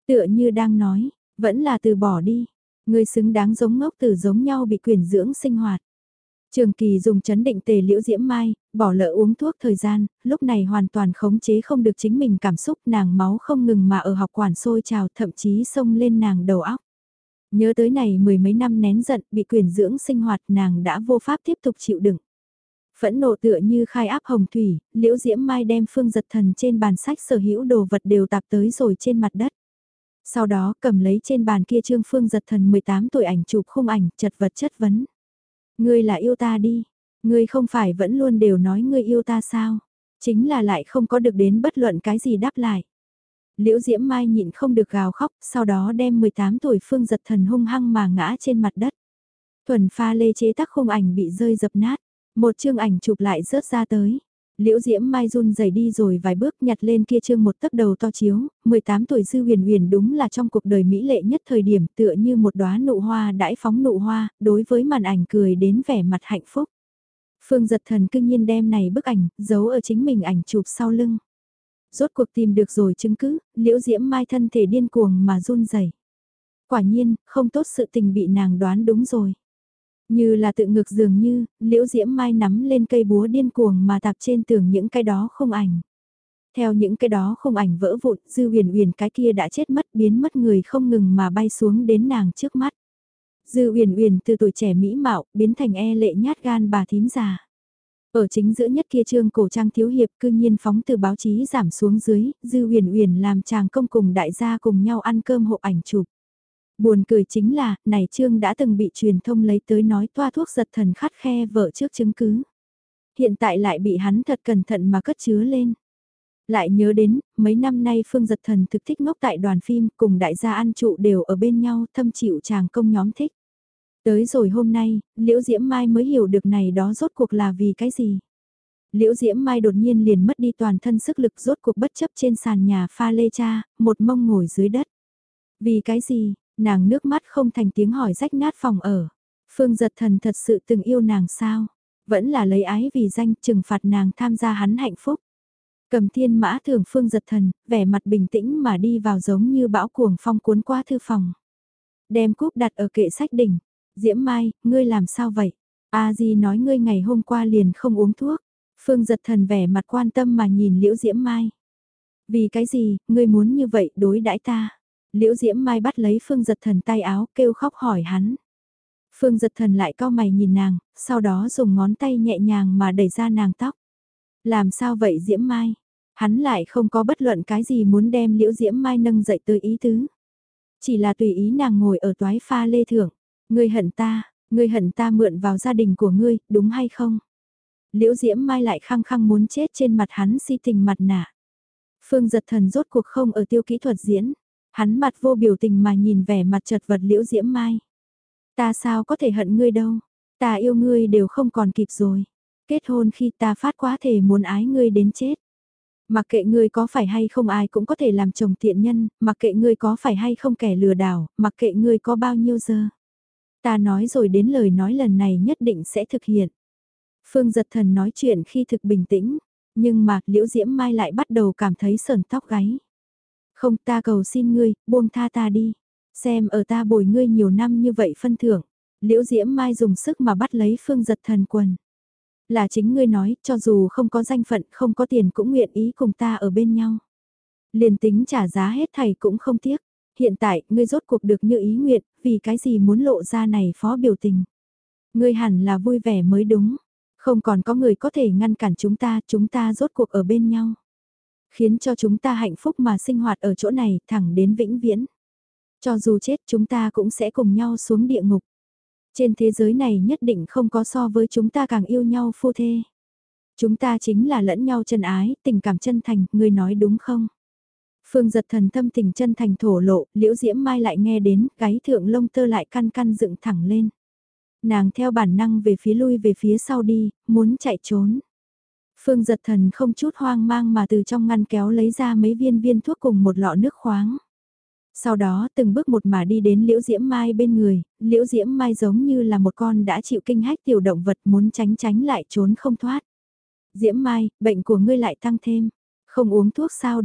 Tựa như đang nói, vẫn là từ bỏ đi. Ngươi xứng đáng giống ngốc tử giống nhau bị quyền dưỡng sinh hoạt. Trường Kỳ dùng chấn định tề liễu diễm mai, bỏ lỡ uống thuốc thời gian, lúc này hoàn toàn khống chế không được chính mình cảm xúc, nàng máu không ngừng mà ở học quản sôi trào, thậm chí xông lên nàng đầu óc. Nhớ tới này mười mấy năm nén giận, bị quyền dưỡng sinh hoạt, nàng đã vô pháp tiếp tục chịu đựng. Phẫn nộ tựa như khai áp hồng thủy, liễu diễm mai đem Phương Giật Thần trên bàn sách sở hữu đồ vật đều tạp tới rồi trên mặt đất. Sau đó cầm lấy trên bàn kia trương Phương Giật Thần 18 tuổi ảnh chụp khung ảnh, chật vật chất vấn. Ngươi là yêu ta đi, ngươi không phải vẫn luôn đều nói ngươi yêu ta sao, chính là lại không có được đến bất luận cái gì đáp lại. Liễu Diễm Mai nhịn không được gào khóc, sau đó đem 18 tuổi Phương Giật Thần hung hăng mà ngã trên mặt đất. Thuần pha lê chế tác khung ảnh bị rơi dập nát, một chương ảnh chụp lại rớt ra tới. Liễu Diễm Mai run rẩy đi rồi vài bước nhặt lên kia trương một tấc đầu to chiếu, 18 tuổi Dư Huyền Huyền đúng là trong cuộc đời mỹ lệ nhất thời điểm tựa như một đóa nụ hoa đãi phóng nụ hoa, đối với màn ảnh cười đến vẻ mặt hạnh phúc. Phương Giật Thần cương nhiên đem này bức ảnh, giấu ở chính mình ảnh chụp sau lưng. Rốt cuộc tìm được rồi chứng cứ, Liễu Diễm Mai thân thể điên cuồng mà run rẩy. Quả nhiên, không tốt sự tình bị nàng đoán đúng rồi. Như là tự ngược dường như, Liễu Diễm Mai nắm lên cây búa điên cuồng mà tạp trên tường những cái đó không ảnh. Theo những cái đó không ảnh vỡ vụn, Dư Huyền Huyền cái kia đã chết mất biến mất người không ngừng mà bay xuống đến nàng trước mắt. Dư Huyền Huyền từ tuổi trẻ mỹ mạo biến thành e lệ nhát gan bà thím già. Ở chính giữa nhất kia trương cổ trang thiếu hiệp cư nhiên phóng từ báo chí giảm xuống dưới, Dư Huyền Huyền làm chàng công cùng đại gia cùng nhau ăn cơm hộ ảnh chụp. Buồn cười chính là, này trương đã từng bị truyền thông lấy tới nói toa thuốc giật thần khắt khe vợ trước chứng cứ. Hiện tại lại bị hắn thật cẩn thận mà cất chứa lên. Lại nhớ đến, mấy năm nay Phương Giật Thần thực thích ngốc tại đoàn phim cùng đại gia ăn trụ đều ở bên nhau thâm chịu chàng công nhóm thích. Tới rồi hôm nay, Liễu Diễm Mai mới hiểu được này đó rốt cuộc là vì cái gì. Liễu Diễm Mai đột nhiên liền mất đi toàn thân sức lực rốt cuộc bất chấp trên sàn nhà pha lê cha, một mông ngồi dưới đất. Vì cái gì, nàng nước mắt không thành tiếng hỏi rách nát phòng ở. Phương Giật Thần thật sự từng yêu nàng sao? Vẫn là lấy ái vì danh trừng phạt nàng tham gia hắn hạnh phúc. Cầm thiên mã thường Phương Giật Thần, vẻ mặt bình tĩnh mà đi vào giống như bão cuồng phong cuốn qua thư phòng. Đem cúp đặt ở kệ sách đỉnh. Diễm Mai, ngươi làm sao vậy? A Di nói ngươi ngày hôm qua liền không uống thuốc. Phương Giật Thần vẻ mặt quan tâm mà nhìn Liễu Diễm Mai. Vì cái gì, ngươi muốn như vậy đối đãi ta? Liễu Diễm Mai bắt lấy Phương Giật Thần tay áo kêu khóc hỏi hắn. Phương Giật Thần lại cau mày nhìn nàng, sau đó dùng ngón tay nhẹ nhàng mà đẩy ra nàng tóc. Làm sao vậy Diễm Mai? Hắn lại không có bất luận cái gì muốn đem Liễu Diễm Mai nâng dậy tới ý tứ. Chỉ là tùy ý nàng ngồi ở toái pha lê thượng. Ngươi hận ta mượn vào gia đình của ngươi, đúng hay không? Liễu Diễm Mai lại khăng khăng muốn chết trên mặt hắn si tình mặt nạ. Phương Giật Thần rốt cuộc không ở tiêu kỹ thuật diễn. Hắn mặt vô biểu tình mà nhìn vẻ mặt chật vật Liễu Diễm Mai. Ta sao có thể hận ngươi đâu, ta yêu ngươi đều không còn kịp rồi. Kết hôn khi ta phát quá thể muốn ái ngươi đến chết. Mặc kệ ngươi có phải hay không ai cũng có thể làm chồng tiện nhân, mặc kệ ngươi có phải hay không kẻ lừa đảo, mặc kệ ngươi có bao nhiêu giờ. Ta nói rồi đến lời nói lần này nhất định sẽ thực hiện. Phương Giật Thần nói chuyện khi thực bình tĩnh, nhưng mà Liễu Diễm Mai lại bắt đầu cảm thấy sởn tóc gáy. Không, ta cầu xin ngươi, buông tha ta đi. Xem ở ta bồi ngươi nhiều năm như vậy phân thưởng. Liễu Diễm Mai dùng sức mà bắt lấy Phương Giật Thần quần. Là chính ngươi nói, cho dù không có danh phận, không có tiền cũng nguyện ý cùng ta ở bên nhau. Liền tính trả giá hết thầy cũng không tiếc. Hiện tại, ngươi rốt cuộc được như ý nguyện, vì cái gì muốn lộ ra này phó biểu tình. Ngươi hẳn là vui vẻ mới đúng. Không còn có người có thể ngăn cản chúng ta rốt cuộc ở bên nhau. Khiến cho chúng ta hạnh phúc mà sinh hoạt ở chỗ này thẳng đến vĩnh viễn. Cho dù chết chúng ta cũng sẽ cùng nhau xuống địa ngục. Trên thế giới này nhất định không có so với chúng ta càng yêu nhau phu thê. Chúng ta chính là lẫn nhau chân ái, tình cảm chân thành, ngươi nói đúng không? Phương Giật Thần thâm tình chân thành thổ lộ, Liễu Diễm Mai lại nghe đến, gáy thượng lông tơ lại căn căn dựng thẳng lên. Nàng theo bản năng lui về phía sau đi, muốn chạy trốn. Phương Giật Thần không chút hoang mang mà từ trong ngăn kéo lấy ra mấy viên thuốc cùng một lọ nước khoáng. Sau đó từng bước một mà đi đến Liễu Diễm Mai bên người, Liễu Diễm Mai giống như là một con đã chịu kinh hách tiểu động vật muốn tránh lại trốn không thoát. Diễm Mai, bệnh của ngươi lại tăng thêm, không uống thuốc sao được,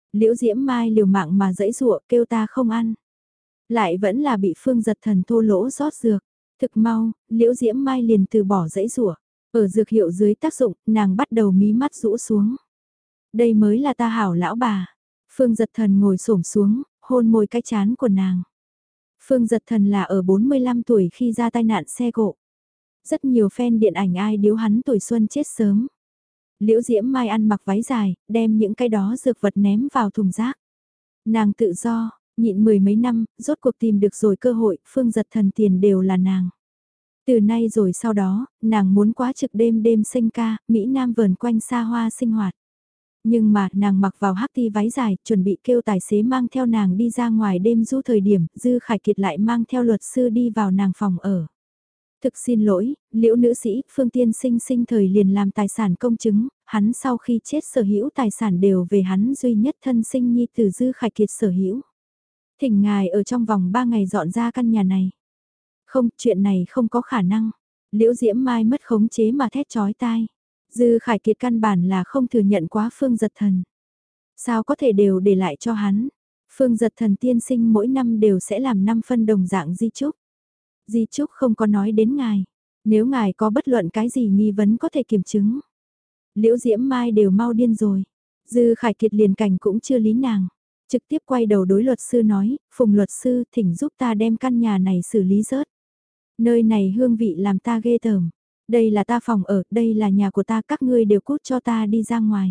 Liễu Diễm Mai liều mạng mà giãy giụa kêu ta không ăn. Lại vẫn là bị Phương Giật Thần thô lỗ rót dược. Thực mau, Liễu Diễm Mai liền từ bỏ giãy giụa. Ở dược hiệu dưới tác dụng, nàng bắt đầu mí mắt rũ xuống. Đây mới là ta hảo lão bà. Phương Giật Thần ngồi xổm xuống, hôn môi cái chán của nàng. Phương Giật Thần là ở 45 tuổi khi ra tai nạn xe cộ. Rất nhiều fan điện ảnh ai điếu hắn tuổi xuân chết sớm. Liễu Diễm Mai ăn mặc váy dài, đem những cái đó dược vật ném vào thùng rác. Nàng tự do, nhịn mười mấy năm, rốt cuộc tìm được rồi cơ hội, Phương Giật Thần tiền đều là nàng. Từ nay rồi sau đó, nàng muốn quá trực đêm đêm sinh ca, Mỹ Nam vờn quanh xa hoa sinh hoạt. Nhưng mà nàng mặc vào hắc ti váy dài, chuẩn bị kêu tài xế mang theo nàng đi ra ngoài đêm du thời điểm, Dư Khải Kiệt lại mang theo luật sư đi vào nàng phòng ở. Thực xin lỗi, Liễu nữ sĩ, Phương Tiên Sinh sinh thời liền làm tài sản công chứng, hắn sau khi chết sở hữu tài sản đều về hắn duy nhất thân sinh nhi tử Dư Khải Kiệt sở hữu. Thỉnh ngài ở trong vòng 3 ngày dọn ra căn nhà này. Không, chuyện này không có khả năng. Liễu Diễm Mai mất khống chế mà thét chói tai. Dư Khải Kiệt căn bản là không thừa nhận quá Phương Giật Thần. Sao có thể đều để lại cho hắn. Phương Giật Thần tiên sinh mỗi năm đều sẽ làm 5 phân đồng dạng di chúc. Di chúc không có nói đến ngài. Nếu ngài có bất luận cái gì nghi vấn có thể kiểm chứng. Liễu Diễm Mai đều mau điên rồi. Dư Khải Kiệt liền cảnh cũng chưa lý nàng. Trực tiếp quay đầu đối luật sư nói, Phùng luật sư thỉnh giúp ta đem căn nhà này xử lý rớt. Nơi này hương vị làm ta ghê tởm. Đây là ta phòng ở, đây là nhà của ta, các ngươi đều cút cho ta đi ra ngoài.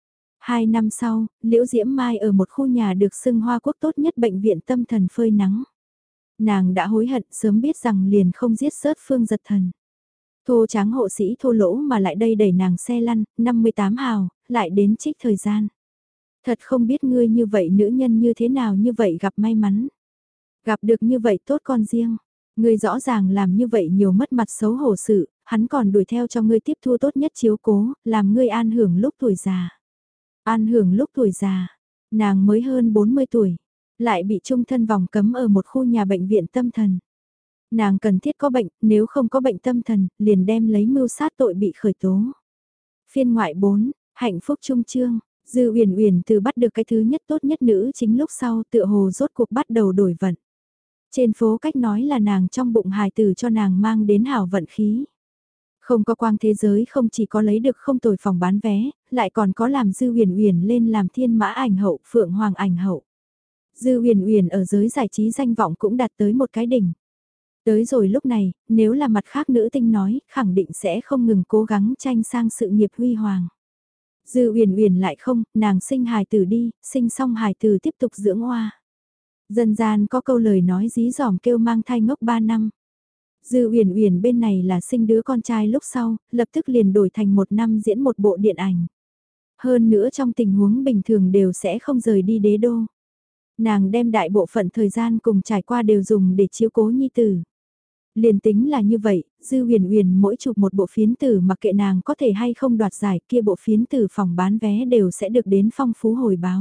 2 năm sau, Liễu Diễm Mai ở một khu nhà được xưng Hoa Quốc tốt nhất bệnh viện tâm thần phơi nắng. Nàng đã hối hận sớm biết rằng liền không giết sớt Phương Giật Thần. Thô tráng hộ sĩ thô lỗ mà lại đây đẩy nàng xe lăn, 58 hào, lại đến trích thời gian. Thật không biết ngươi như vậy nữ nhân như thế nào như vậy gặp may mắn. Gặp được như vậy tốt con riêng. Ngươi rõ ràng làm như vậy nhiều mất mặt xấu hổ sự, hắn còn đuổi theo cho ngươi tiếp thu tốt nhất chiếu cố, làm ngươi an hưởng lúc tuổi già. An hưởng lúc tuổi già, nàng mới hơn 40 tuổi, lại bị chung thân vòng cấm ở một khu nhà bệnh viện tâm thần. Nàng cần thiết có bệnh, nếu không có bệnh tâm thần, liền đem lấy mưu sát tội bị khởi tố. Phiên ngoại 4, hạnh phúc trung chương, Dư Uyển Uyển từ bắt được cái thứ nhất tốt nhất nữ chính lúc sau tựa hồ rốt cuộc bắt đầu đổi vận. Trên phố cách nói là nàng trong bụng hài tử cho nàng mang đến hảo vận khí. Không có quang thế giới không chỉ có lấy được không tồi phòng bán vé, lại còn có làm Dư Uyển Uyển lên làm thiên mã ảnh hậu, phượng hoàng ảnh hậu. Dư Uyển Uyển ở giới giải trí danh vọng cũng đạt tới một cái đỉnh. Tới rồi lúc này, nếu là mặt khác nữ tinh nói, khẳng định sẽ không ngừng cố gắng tranh sang sự nghiệp huy hoàng. Dư Uyển Uyển lại không, nàng sinh hài tử đi, sinh xong hài tử tiếp tục dưỡng oa. Dân gian có câu lời nói dí dỏm kêu mang thai ngốc 3 năm. Dư Uyển Uyển bên này là sinh đứa con trai lúc sau, lập tức liền đổi thành 1 năm diễn một bộ điện ảnh. Hơn nữa trong tình huống bình thường đều sẽ không rời đi đế đô. Nàng đem đại bộ phận thời gian cùng trải qua đều dùng để chiếu cố nhi tử. Liền tính là như vậy, Dư Uyển Uyển mỗi chụp một bộ phiến tử mặc kệ nàng có thể hay không đoạt giải kia bộ phiến tử phòng bán vé đều sẽ được đến phong phú hồi báo.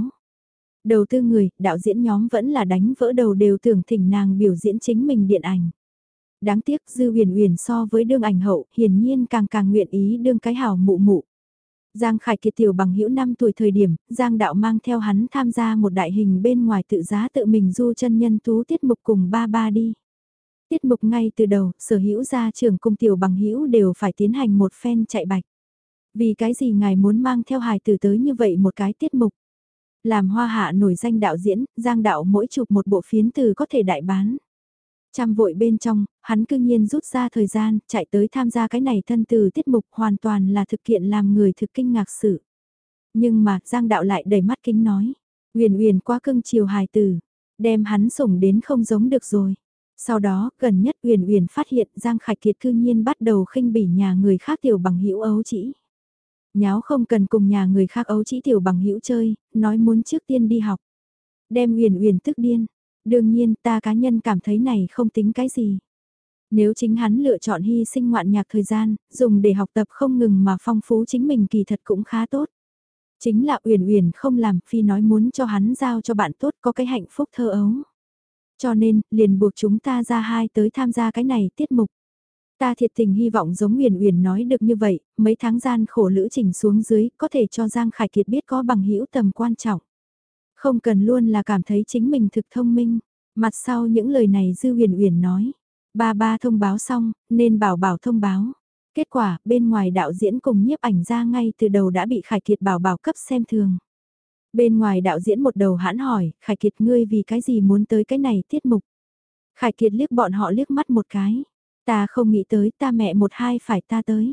Đầu tư người, đạo diễn nhóm vẫn là đánh vỡ đầu đều tưởng thỉnh nàng biểu diễn chính mình điện ảnh. Đáng tiếc Dư Uyển Uyển so với đương ảnh hậu, hiển nhiên càng nguyện ý đương cái hảo mụ mụ. Giang Khải Kiệt tiểu bằng hữu 5 tuổi thời điểm, Giang Đạo mang theo hắn tham gia một đại hình bên ngoài tự giá tự mình du chân nhân tú tiết mục cùng ba ba đi. Tiết mục ngay từ đầu, sở hữu gia trưởng cùng tiểu bằng hữu đều phải tiến hành một phen chạy bạch. Vì cái gì ngài muốn mang theo hài tử tới như vậy một cái tiết mục? Làm hoa hạ nổi danh đạo diễn, Giang Đạo mỗi chụp một bộ phiến từ có thể đại bán. Trăm vội bên trong, hắn cư nhiên rút ra thời gian, chạy tới tham gia cái này thân từ tiết mục hoàn toàn là thực kiện làm người thực kinh ngạc sự. Nhưng mà, Giang Đạo lại đầy mắt kính nói, Uyển Uyển quá cưng chiều hài tử, đem hắn sủng đến không giống được rồi. Sau đó, gần nhất Uyển Uyển phát hiện Giang Khải Kiệt cư nhiên bắt đầu khinh bỉ nhà người khác tiểu bằng hữu ấu chỉ. Nháo không cần cùng nhà người khác ấu chỉ tiểu bằng hữu chơi, nói muốn trước tiên đi học. Đem Uyển Uyển tức điên. Đương nhiên ta cá nhân cảm thấy này không tính cái gì. Nếu chính hắn lựa chọn hy sinh ngoạn nhạc thời gian, dùng để học tập không ngừng mà phong phú chính mình kỳ thật cũng khá tốt. Chính là Uyển Uyển không làm, phi nói muốn cho hắn giao cho bạn tốt có cái hạnh phúc thơ ấu. Cho nên, liền buộc chúng ta ra hai tới tham gia cái này tiết mục. Ta thiệt tình hy vọng giống Uyển Uyển nói được như vậy, mấy tháng gian khổ lữ trình xuống dưới có thể cho Giang Khải Kiệt biết có bằng hữu tầm quan trọng. Không cần luôn là cảm thấy chính mình thực thông minh. Mặt sau những lời này Dư Huyền Uyển nói. Ba ba thông báo xong, nên bảo bảo thông báo. Kết quả, bên ngoài đạo diễn cùng nhiếp ảnh ra ngay từ đầu đã bị Khải Kiệt bảo bảo cấp xem thường. Bên ngoài đạo diễn một đầu hãn hỏi, Khải Kiệt ngươi vì cái gì muốn tới cái này tiết mục. Khải Kiệt liếc bọn họ liếc mắt một cái. Ta không nghĩ tới, ta mẹ một hai phải ta tới.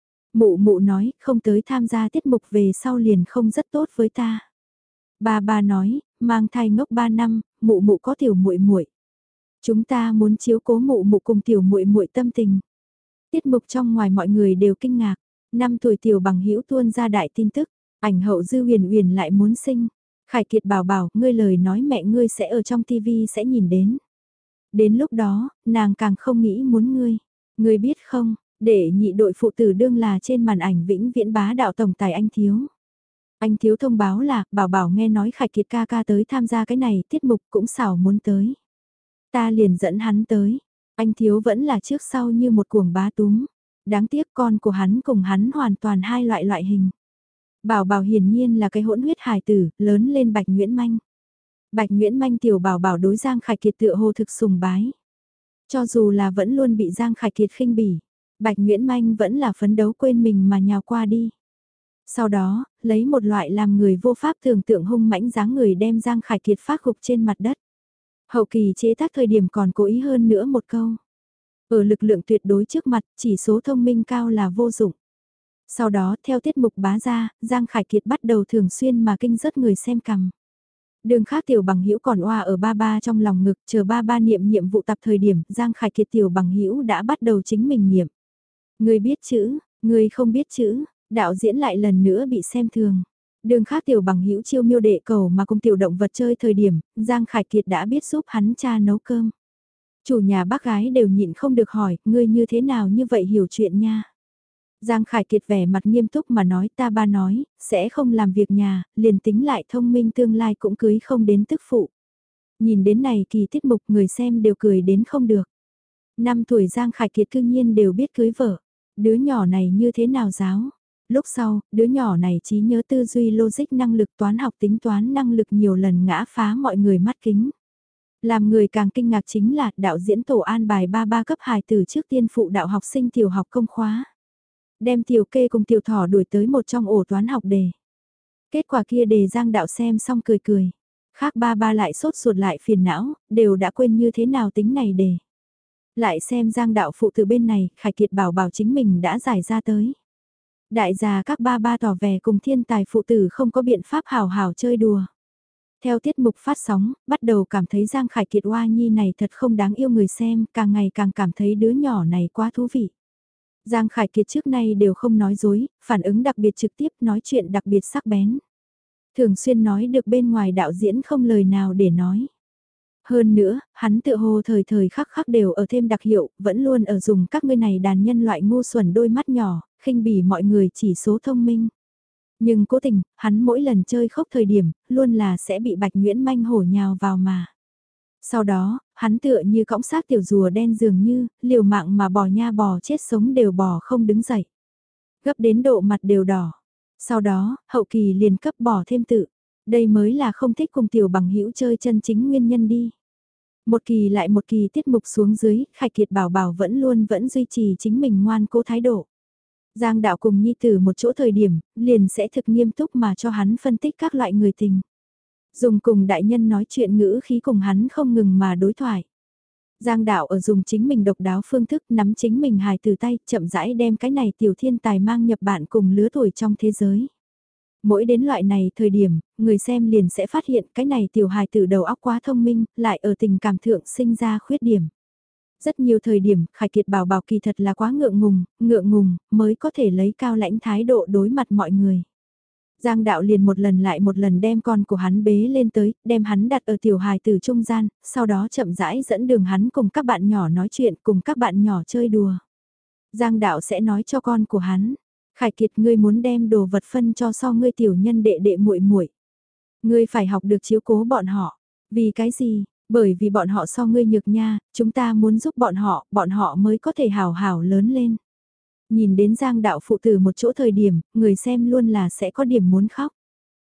Mụ mụ nói, không tới tham gia tiết mục về sau liền không rất tốt với ta. Ba ba nói, mang thai ngốc 3 năm, mụ mụ có tiểu muội muội. Chúng ta muốn chiếu cố mụ mụ cùng tiểu muội muội tâm tình. Tiết mục trong ngoài mọi người đều kinh ngạc. 5 tuổi tiểu bằng hữu tuôn ra đại tin tức, ảnh hậu Dư Huyền Uyển lại muốn sinh. Khải Kiệt bảo bảo, ngươi lời nói mẹ ngươi sẽ ở trong tivi sẽ nhìn đến. Đến lúc đó, nàng càng không nghĩ muốn ngươi. Ngươi biết không, để nhị đội phụ tử đương là trên màn ảnh vĩnh viễn bá đạo tổng tài anh Thiếu. Anh Thiếu thông báo là, bảo bảo nghe nói Khải Kiệt ca ca tới tham gia cái này, tiết mục cũng xảo muốn tới. Ta liền dẫn hắn tới. Anh Thiếu vẫn là trước sau như một cuồng bá túm. Đáng tiếc con của hắn cùng hắn hoàn toàn hai loại hình. Bảo bảo hiển nhiên là cái hỗn huyết hài tử, lớn lên Bạch Nguyễn Manh. Bạch Nguyễn Manh tiểu bảo bảo đối Giang Khải Kiệt tựa hồ thực sùng bái. Cho dù là vẫn luôn bị Giang Khải Kiệt khinh bỉ, Bạch Nguyễn Manh vẫn là phấn đấu quên mình mà nhào qua đi. Sau đó, lấy một loại làm người vô pháp tưởng tượng hung mãnh dáng người đem Giang Khải Kiệt phát gục trên mặt đất. Hậu kỳ chế tác thời điểm còn cố ý hơn nữa một câu. Ở lực lượng tuyệt đối trước mặt, chỉ số thông minh cao là vô dụng. Sau đó, theo tiết mục bá ra, Giang Khải Kiệt bắt đầu thường xuyên mà kinh rớt người xem cằm. Đường khác tiểu bằng hữu còn oa ở ba ba trong lòng ngực, chờ ba ba niệm nhiệm vụ tập thời điểm, Giang Khải Kiệt tiểu bằng hữu đã bắt đầu chính mình niệm. Người biết chữ, người không biết chữ, đạo diễn lại lần nữa bị xem thường. Đường khác tiểu bằng hữu chiêu miêu đệ cầu mà cùng tiểu động vật chơi thời điểm, Giang Khải Kiệt đã biết giúp hắn cha nấu cơm. Chủ nhà bác gái đều nhịn không được hỏi, ngươi như thế nào như vậy hiểu chuyện nha. Giang Khải Kiệt vẻ mặt nghiêm túc mà nói ta ba nói, sẽ không làm việc nhà, liền tính lại thông minh tương lai cũng cưới không đến tức phụ. Nhìn đến này kỳ tiết mục người xem đều cười đến không được. 5 tuổi Giang Khải Kiệt cư nhiên đều biết cưới vợ. Đứa nhỏ này như thế nào giáo? Lúc sau, đứa nhỏ này trí nhớ tư duy logic năng lực toán học tính toán năng lực nhiều lần ngã phá mọi người mắt kính. Làm người càng kinh ngạc chính là đạo diễn tổ an bài ba cấp hài từ trước tiên phụ đạo học sinh tiểu học công khóa. Đem tiểu kê cùng tiểu thỏ đuổi tới một trong ổ toán học đề. Kết quả kia đề Giang đạo xem xong cười cười. Khác ba lại sốt ruột lại phiền não, đều đã quên như thế nào tính này đề. Lại xem Giang đạo phụ từ bên này, Khải Kiệt bảo bảo chính mình đã giải ra tới. Đại gia các ba tỏ vẻ cùng thiên tài phụ tử không có biện pháp hào hào chơi đùa. Theo tiết mục phát sóng, bắt đầu cảm thấy Giang Khải Kiệt oa nhi này thật không đáng yêu người xem, càng ngày càng cảm thấy đứa nhỏ này quá thú vị. Giang Khải Kiệt trước nay đều không nói dối, phản ứng đặc biệt trực tiếp, nói chuyện đặc biệt sắc bén. Thường xuyên nói được bên ngoài đạo diễn không lời nào để nói. Hơn nữa, hắn tự hồ thời thời khắc khắc đều ở thêm đặc hiệu, vẫn luôn ở dùng các ngươi này đàn nhân loại ngu xuẩn đôi mắt nhỏ, khinh bỉ mọi người chỉ số thông minh. Nhưng cố tình, hắn mỗi lần chơi khốc thời điểm, luôn là sẽ bị Bạch Nguyễn Manh hổ nhào vào mà. Sau đó, hắn tựa như cõng xác tiểu rùa đen dường như, liều mạng mà bò nha bò chết sống đều bò không đứng dậy. Gấp đến độ mặt đều đỏ. Sau đó, hậu kỳ liền cấp bỏ thêm tự. Đây mới là không thích cùng tiểu bằng hữu chơi chân chính nguyên nhân đi. Một kỳ lại một kỳ tiết mục xuống dưới, Khải Kiệt bảo bảo vẫn duy trì chính mình ngoan cố thái độ. Giang đạo cùng nhi tử một chỗ thời điểm, liền sẽ thực nghiêm túc mà cho hắn phân tích các loại người tình. Dùng cùng đại nhân nói chuyện ngữ khí cùng hắn không ngừng mà đối thoại. Giang đạo ở dùng chính mình độc đáo phương thức nắm chính mình hài từ tay, chậm rãi đem cái này tiểu thiên tài mang nhập bạn cùng lứa tuổi trong thế giới. Mỗi đến loại này thời điểm, người xem liền sẽ phát hiện cái này tiểu hài tử đầu óc quá thông minh, lại ở tình cảm thượng sinh ra khuyết điểm. Rất nhiều thời điểm, Khải Kiệt bảo bảo kỳ thật là quá ngượng ngùng, mới có thể lấy cao lãnh thái độ đối mặt mọi người. Giang đạo liền một lần lại một lần đem con của hắn bế lên tới, đem hắn đặt ở tiểu hài tử trung gian, sau đó chậm rãi dẫn đường hắn cùng các bạn nhỏ nói chuyện, cùng các bạn nhỏ chơi đùa. Giang đạo sẽ nói cho con của hắn, Khải Kiệt ngươi muốn đem đồ vật phân cho so ngươi tiểu nhân đệ đệ muội muội. Ngươi phải học được chiếu cố bọn họ. Vì cái gì? Bởi vì bọn họ so ngươi nhược nha, chúng ta muốn giúp bọn họ mới có thể hào hào lớn lên. Nhìn đến Giang đạo phụ tử một chỗ thời điểm, người xem luôn là sẽ có điểm muốn khóc.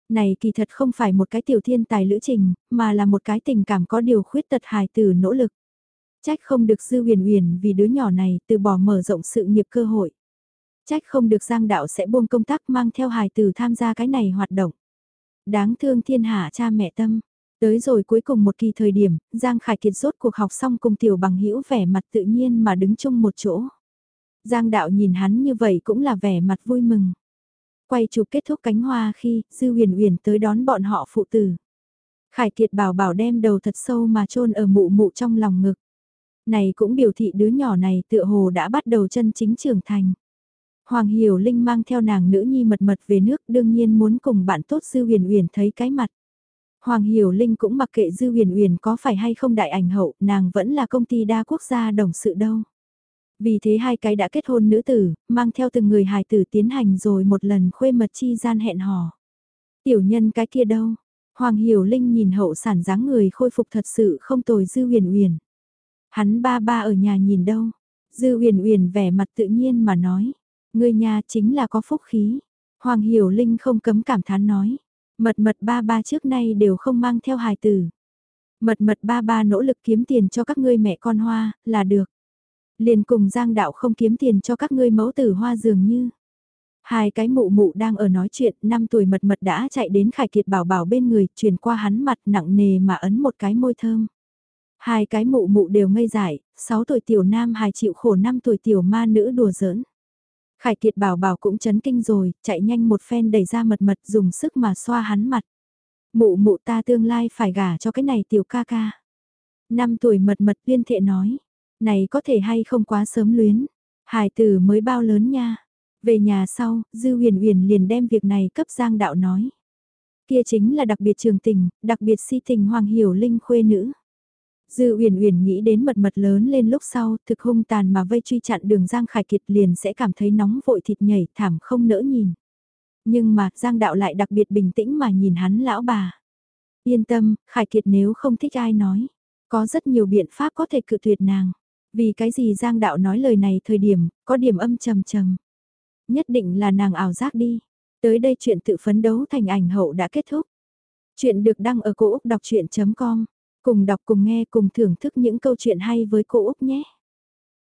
Này kỳ thật không phải một cái tiểu thiên tài lữ trình, mà là một cái tình cảm có điều khuyết tật hài tử nỗ lực. Trách không được Dư Huyền Huyền vì đứa nhỏ này từ bỏ mở rộng sự nghiệp cơ hội. Trách không được Giang Đạo sẽ buông công tác mang theo hài tử tham gia cái này hoạt động. Đáng thương thiên hạ cha mẹ tâm. Tới rồi cuối cùng một kỳ thời điểm, Giang Khải Kiệt rốt cuộc học xong cùng tiểu bằng hữu vẻ mặt tự nhiên mà đứng chung một chỗ. Giang Đạo nhìn hắn như vậy cũng là vẻ mặt vui mừng. Quay chụp kết thúc cánh hoa khi Dư Huyền Huyền tới đón bọn họ phụ tử. Khải Kiệt bảo bảo đem đầu thật sâu mà chôn ở mụ mụ trong lòng ngực. Này cũng biểu thị đứa nhỏ này tựa hồ đã bắt đầu chân chính trưởng thành. Hoàng Hiểu Linh mang theo nàng nữ nhi mật mật về nước, đương nhiên muốn cùng bạn tốt Dư Huyền Huyền thấy cái mặt. Hoàng Hiểu Linh cũng mặc kệ Dư Huyền Huyền có phải hay không đại ảnh hậu, nàng vẫn là công ty đa quốc gia đồng sự đâu. Vì thế hai cái đã kết hôn nữ tử, mang theo từng người hài tử tiến hành rồi một lần khuê mật chi gian hẹn hò. Tiểu nhân cái kia đâu? Hoàng Hiểu Linh nhìn hậu sản dáng người khôi phục thật sự không tồi Dư Huyền Huyền. Hắn ba ba ở nhà nhìn đâu? Dư Huyền Huyền vẻ mặt tự nhiên mà nói. Người nhà chính là có phúc khí. Hoàng Hiểu Linh không cấm cảm thán nói. Mật mật ba ba trước nay đều không mang theo hài tử. Mật mật ba ba nỗ lực kiếm tiền cho các ngươi mẹ con hoa, là được. Liền cùng Giang Đạo không kiếm tiền cho các ngươi mẫu tử hoa dường như. Hai cái mụ mụ đang ở nói chuyện, 5 tuổi mật mật đã chạy đến Khải Kiệt bảo bảo bên người, truyền qua hắn mặt nặng nề mà ấn một cái môi thơm. Hai cái mụ mụ đều ngây dại, 6 tuổi tiểu nam hài chịu khổ 5 tuổi tiểu ma nữ đùa giỡn. Khải Kiệt bảo bảo cũng chấn kinh rồi, chạy nhanh một phen đẩy ra mật mật dùng sức mà xoa hắn mặt. Mụ mụ ta tương lai phải gả cho cái này tiểu ca ca. 5 tuổi mật mật tuyên thệ nói, này có thể hay không quá sớm luyến, hài tử mới bao lớn nha. Về nhà sau, Dư Huyền Huyền liền đem việc này cấp Giang Đạo nói. Kia chính là đặc biệt trường tình, đặc biệt si tình Hoàng Hiểu Linh khuê nữ. Dư Huyền Huyền nghĩ đến mật mật lớn lên lúc sau, thực hung tàn mà vây truy chặn đường Giang Khải Kiệt liền sẽ cảm thấy nóng vội thịt nhảy thảm không nỡ nhìn. Nhưng mà Giang Đạo lại đặc biệt bình tĩnh mà nhìn hắn lão bà. Yên tâm, Khải Kiệt nếu không thích ai nói. Có rất nhiều biện pháp có thể cự tuyệt nàng. Vì cái gì Giang Đạo nói lời này thời điểm, có điểm âm trầm trầm. Nhất định là nàng ảo giác đi. Tới đây chuyện tự phấn đấu thành ảnh hậu đã kết thúc. Chuyện được đăng ở cô Úc Đọc Chuyện.com. Cùng đọc cùng nghe cùng thưởng thức những câu chuyện hay với cô Úc nhé.